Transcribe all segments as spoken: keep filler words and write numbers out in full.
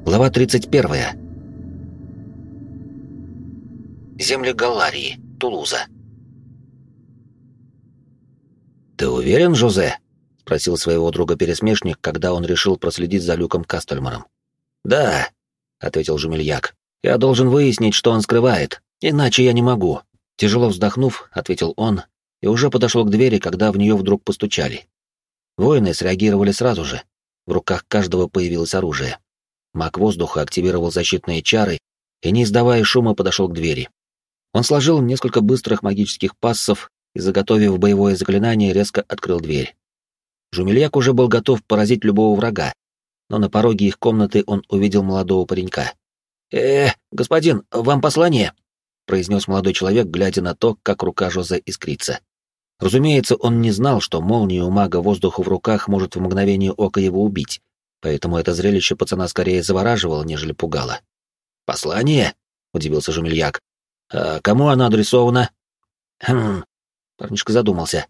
Глава тридцать первая. Земли Галларии, Тулуза. «Ты уверен, Жозе?» — спросил своего друга-пересмешник, когда он решил проследить за Люком Кастельмаром. «Да», — ответил Жумельяк. «Я должен выяснить, что он скрывает, иначе я не могу». Тяжело вздохнув, ответил он, и уже подошел к двери, когда в нее вдруг постучали. Воины среагировали сразу же. В руках каждого появилось оружие. Маг воздуха активировал защитные чары и, не издавая шума, подошел к двери. Он сложил несколько быстрых магических пассов и, заготовив боевое заклинание, резко открыл дверь. Жумельяк уже был готов поразить любого врага, но на пороге их комнаты он увидел молодого паренька. «Э, господин, вам послание?» — произнес молодой человек, глядя на то, как рука Жозе искрится. Разумеется, он не знал, что молния у мага воздуха в руках может в мгновение ока его убить, поэтому это зрелище пацана скорее завораживало, нежели пугало. «Послание?» — удивился Жумельяк. «А кому оно адресовано?» «Хм...» — парнишка задумался.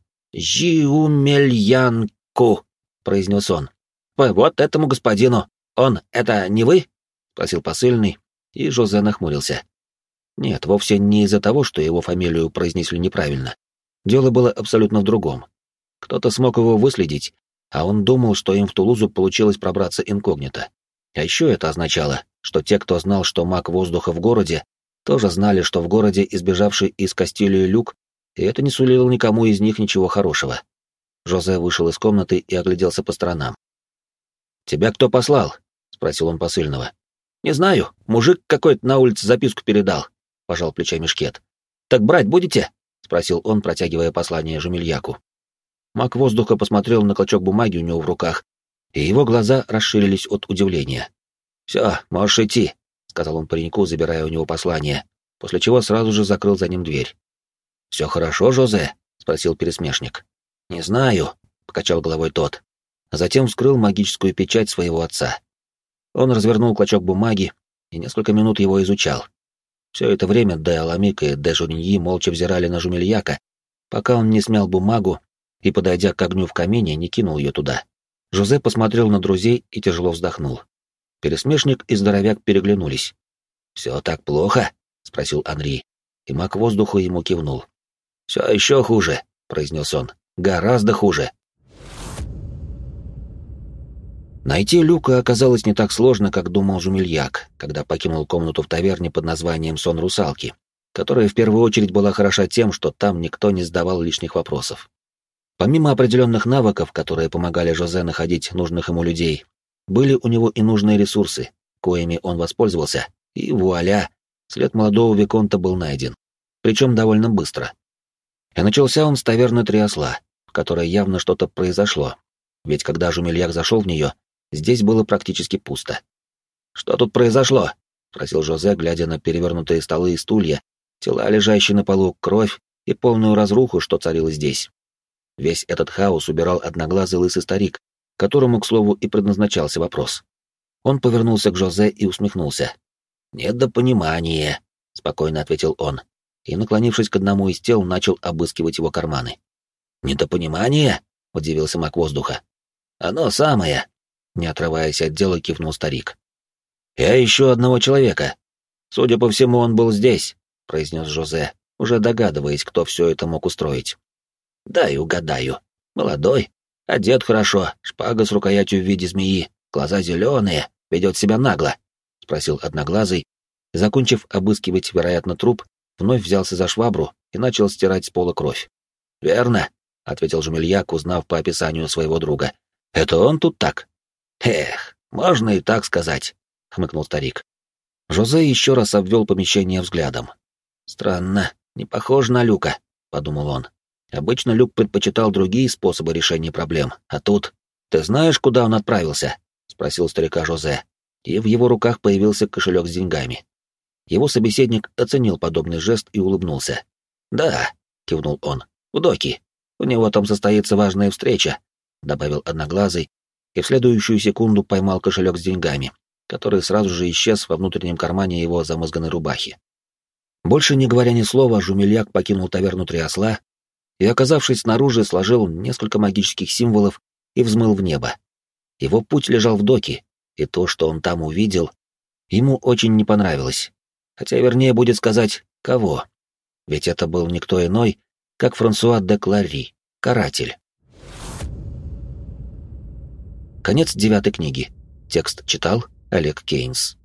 «Жиумельянку», — произнес он. «Вот этому господину. Он — это не вы?» — спросил посыльный, и Жозе нахмурился. Нет, вовсе не из-за того, что его фамилию произнесли неправильно. Дело было абсолютно в другом. Кто-то смог его выследить, а он думал, что им в Тулузу получилось пробраться инкогнито. А еще это означало, что те, кто знал, что маг воздуха в городе, тоже знали, что в городе избежавший из Кастилии Люк, и это не сулило никому из них ничего хорошего. Жозе вышел из комнаты и огляделся по сторонам. «Тебя кто послал?» — спросил он посыльного. «Не знаю, мужик какой-то на улице записку передал», — пожал плечами Шкет. «Так брать будете?» — спросил он, протягивая послание Жумельяку. Маг воздуха посмотрел на клочок бумаги у него в руках, и его глаза расширились от удивления. «Все, можешь идти», — сказал он пареньку, забирая у него послание, после чего сразу же закрыл за ним дверь. «Все хорошо, Жозе?» — спросил пересмешник. «Не знаю», — покачал головой тот, а затем вскрыл магическую печать своего отца. Он развернул клочок бумаги и несколько минут его изучал. Все это время Де Аламик и Де Журиньи молча взирали на Жумельяка, пока он не смял бумагу и, подойдя к огню в камине, не кинул ее туда. Жозе посмотрел на друзей и тяжело вздохнул. Пересмешник и здоровяк переглянулись. «Все так плохо?» — спросил Анри, и маг воздуха ему кивнул. «Все еще хуже», — произнес он. «Гораздо хуже». Найти Люка оказалось не так сложно, как думал Жумельяк, когда покинул комнату в таверне под названием «Сон русалки», которая в первую очередь была хороша тем, что там никто не задавал лишних вопросов. Помимо определенных навыков, которые помогали Жозе находить нужных ему людей, были у него и нужные ресурсы, коими он воспользовался, и вуаля, след молодого виконта был найден, причем довольно быстро. И начался он с таверны «Три осла», в которой явно что-то произошло, ведь когда Жумельяк зашел в нее, здесь было практически пусто. «Что тут произошло?» — спросил Жозе, глядя на перевернутые столы и стулья, тела, лежащие на полу, кровь и полную разруху, что царило здесь. Весь этот хаос убирал одноглазый лысый старик, которому, к слову, и предназначался вопрос. Он повернулся к Жозе и усмехнулся. «Недопонимание», — спокойно ответил он, и, наклонившись к одному из тел, начал обыскивать его карманы. «Недопонимание?» — удивился маг воздуха. «Оно самое», — не отрываясь от дела, кивнул старик. «Я ищу одного человека. Судя по всему, он был здесь», — произнес Жозе, уже догадываясь, кто все это мог устроить. «Дай угадаю. Молодой, одет хорошо, шпага с рукоятью в виде змеи, глаза зеленые, ведет себя нагло», — спросил одноглазый, и, закончив обыскивать, вероятно, труп, вновь взялся за швабру и начал стирать с пола кровь. «Верно», — ответил Жумельяк, узнав по описанию своего друга. «Это он тут так?» «Эх, можно и так сказать», — хмыкнул старик. Жозе еще раз обвел помещение взглядом. «Странно, не похоже на Люка», — подумал он. Обычно Люк предпочитал другие способы решения проблем, а тут... «Ты знаешь, куда он отправился?» — спросил старика Жозе, и в его руках появился кошелек с деньгами. Его собеседник оценил подобный жест и улыбнулся. «Да», — кивнул он, — «в доки. У него там состоится важная встреча», — добавил одноглазый, и в следующую секунду поймал кошелек с деньгами, который сразу же исчез во внутреннем кармане его замызганной рубахи. Больше не говоря ни слова, Жумельяк покинул таверну «Три осла» и, оказавшись снаружи, сложил несколько магических символов и взмыл в небо. Его путь лежал в доки, и то, что он там увидел, Ему очень не понравилось. Хотя вернее будет сказать, кого. Ведь это был никто иной, как Франсуа де Клари, каратель. Конец девятой книги. Текст читал Олег Кейнс.